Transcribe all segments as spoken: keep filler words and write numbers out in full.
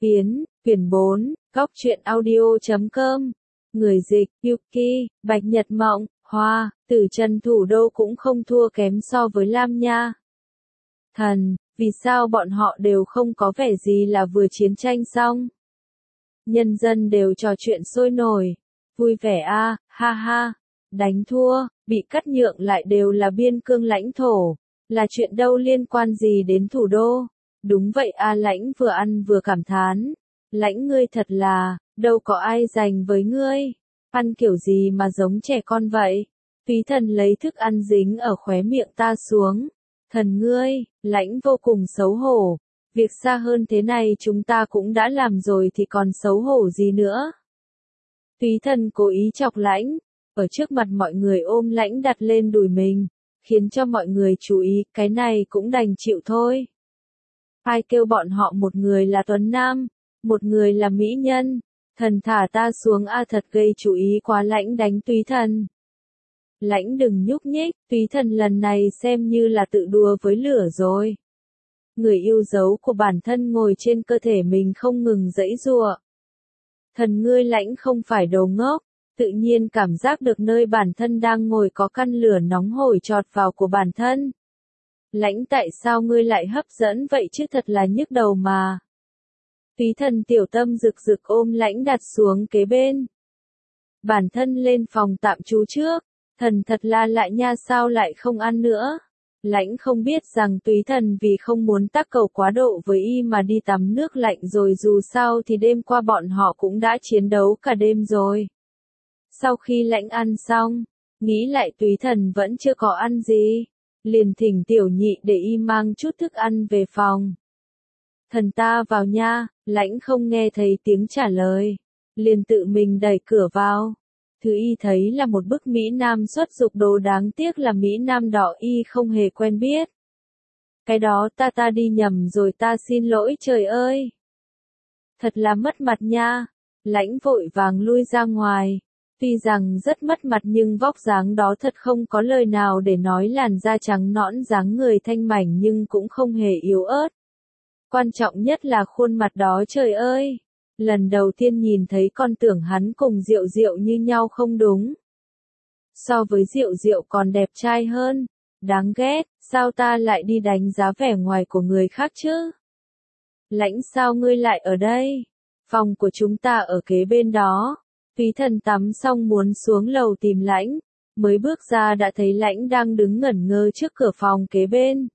Phiến, quyển bốn, góc truyện audio.com. Người dịch, Yuki, Bạch Nhật Mộng, Hoa, Tử Trần thủ đô cũng không thua kém so với Lam Nha. Thần, vì sao bọn họ đều không có vẻ gì là vừa chiến tranh xong? Nhân dân đều trò chuyện sôi nổi. Vui vẻ a, à, ha ha. Đánh thua, bị cắt nhượng lại đều là biên cương lãnh thổ. Là chuyện đâu liên quan gì đến thủ đô? Đúng vậy a à, Lãnh vừa ăn vừa cảm thán. Lãnh ngươi thật là, đâu có ai dành với ngươi. Ăn kiểu gì mà giống trẻ con vậy? Phí Thần lấy thức ăn dính ở khóe miệng ta xuống. Thần ngươi, Lãnh vô cùng xấu hổ. Việc xa hơn thế này chúng ta cũng đã làm rồi thì còn xấu hổ gì nữa. Phí Thần cố ý chọc Lãnh, ở trước mặt mọi người ôm Lãnh đặt lên đùi mình, khiến cho mọi người chú ý, cái này cũng đành chịu thôi. Ai kêu bọn họ một người là Tuấn Nam, một người là Mỹ Nhân, thần thả ta xuống a à, thật gây chú ý quá. Lãnh đánh Túy Thần. Lãnh đừng nhúc nhích, Túy Thần lần này xem như là tự đùa với lửa rồi. Người yêu dấu của bản thân ngồi trên cơ thể mình không ngừng giãy giụa. Thần ngươi Lãnh không phải đồ ngốc, tự nhiên cảm giác được nơi bản thân đang ngồi có căn lửa nóng hổi chọt vào của bản thân. Lãnh tại sao ngươi lại hấp dẫn vậy chứ, thật là nhức đầu mà. Túy Thần tiểu tâm rực rực ôm Lãnh đặt xuống kế bên. Bản thân lên phòng tạm trú trước, thần thật là lại nha, sao lại không ăn nữa. Lãnh không biết rằng Túy Thần vì không muốn tác cầu quá độ với y mà đi tắm nước lạnh rồi, dù sao thì đêm qua bọn họ cũng đã chiến đấu cả đêm rồi. Sau khi Lãnh ăn xong, nghĩ lại Túy Thần vẫn chưa có ăn gì, liền thỉnh tiểu nhị để y mang chút thức ăn về phòng. Thần ta vào nha. Lãnh không nghe thấy tiếng trả lời, liền tự mình đẩy cửa vào. Thứ y thấy là một bức Mỹ Nam xuất dục đồ, đáng tiếc là Mỹ Nam đỏ y không hề quen biết. Cái đó ta ta đi nhầm rồi, ta xin lỗi, trời ơi. Thật là mất mặt nha. Lãnh vội vàng lui ra ngoài. Tuy rằng rất mất mặt nhưng vóc dáng đó thật không có lời nào để nói, làn da trắng nõn, dáng người thanh mảnh nhưng cũng không hề yếu ớt. Quan trọng nhất là khuôn mặt đó, trời ơi. Lần đầu tiên nhìn thấy còn tưởng hắn cùng Diệu Diệu như nhau không đúng. So với Diệu Diệu còn đẹp trai hơn. Đáng ghét, sao ta lại đi đánh giá vẻ ngoài của người khác chứ? Lãnh, sao ngươi lại ở đây? Phòng của chúng ta ở kế bên đó. Phí Thần tắm xong muốn xuống lầu tìm Lãnh, mới bước ra đã thấy Lãnh đang đứng ngẩn ngơ trước cửa phòng kế bên.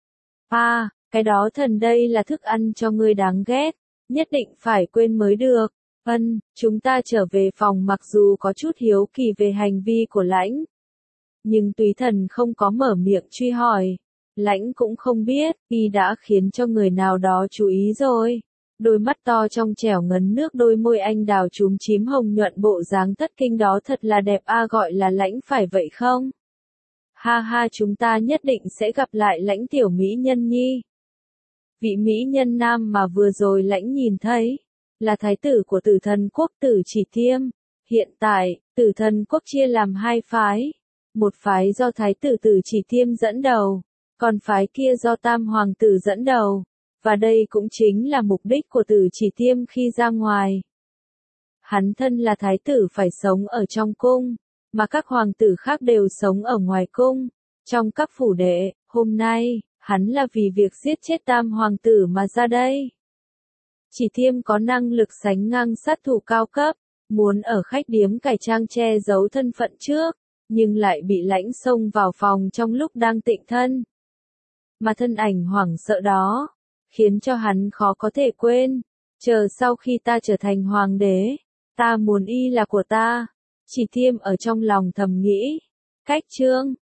À, cái đó thần đây là thức ăn cho ngươi, đáng ghét, nhất định phải quên mới được. Ân, chúng ta trở về phòng, mặc dù có chút hiếu kỳ về hành vi của Lãnh. Nhưng Túy Thần không có mở miệng truy hỏi. Lãnh cũng không biết, y đã khiến cho người nào đó chú ý rồi. Đôi mắt to trong trẻo ngấn nước, đôi môi anh đào chúm chím hồng nhuận, bộ dáng thất kinh đó thật là đẹp a à, gọi là Lãnh phải vậy không? Ha ha, chúng ta nhất định sẽ gặp lại Lãnh tiểu Mỹ Nhân nhi. Vị Mỹ Nhân nam mà vừa rồi Lãnh nhìn thấy, là thái tử của Tử Thần quốc Tử Chỉ Tiêm. Hiện tại, Tử Thần quốc chia làm hai phái. Một phái do thái tử Tử Chỉ Tiêm dẫn đầu, còn phái kia do Tam Hoàng tử dẫn đầu. Và đây cũng chính là mục đích của Tử Chỉ Tiêm khi ra ngoài. Hắn thân là thái tử phải sống ở trong cung, mà các hoàng tử khác đều sống ở ngoài cung, trong các phủ đệ. Hôm nay, hắn là vì việc giết chết Tam Hoàng tử mà ra đây. Chỉ Tiêm có năng lực sánh ngang sát thủ cao cấp, muốn ở khách điếm cải trang che giấu thân phận trước, nhưng lại bị Lãnh xông vào phòng trong lúc đang tịnh thân. Mà thân ảnh hoảng sợ đó, khiến cho hắn khó có thể quên. Chờ sau khi ta trở thành hoàng đế, ta muốn y là của ta. Chỉ Tiêm ở trong lòng thầm nghĩ. Cách chương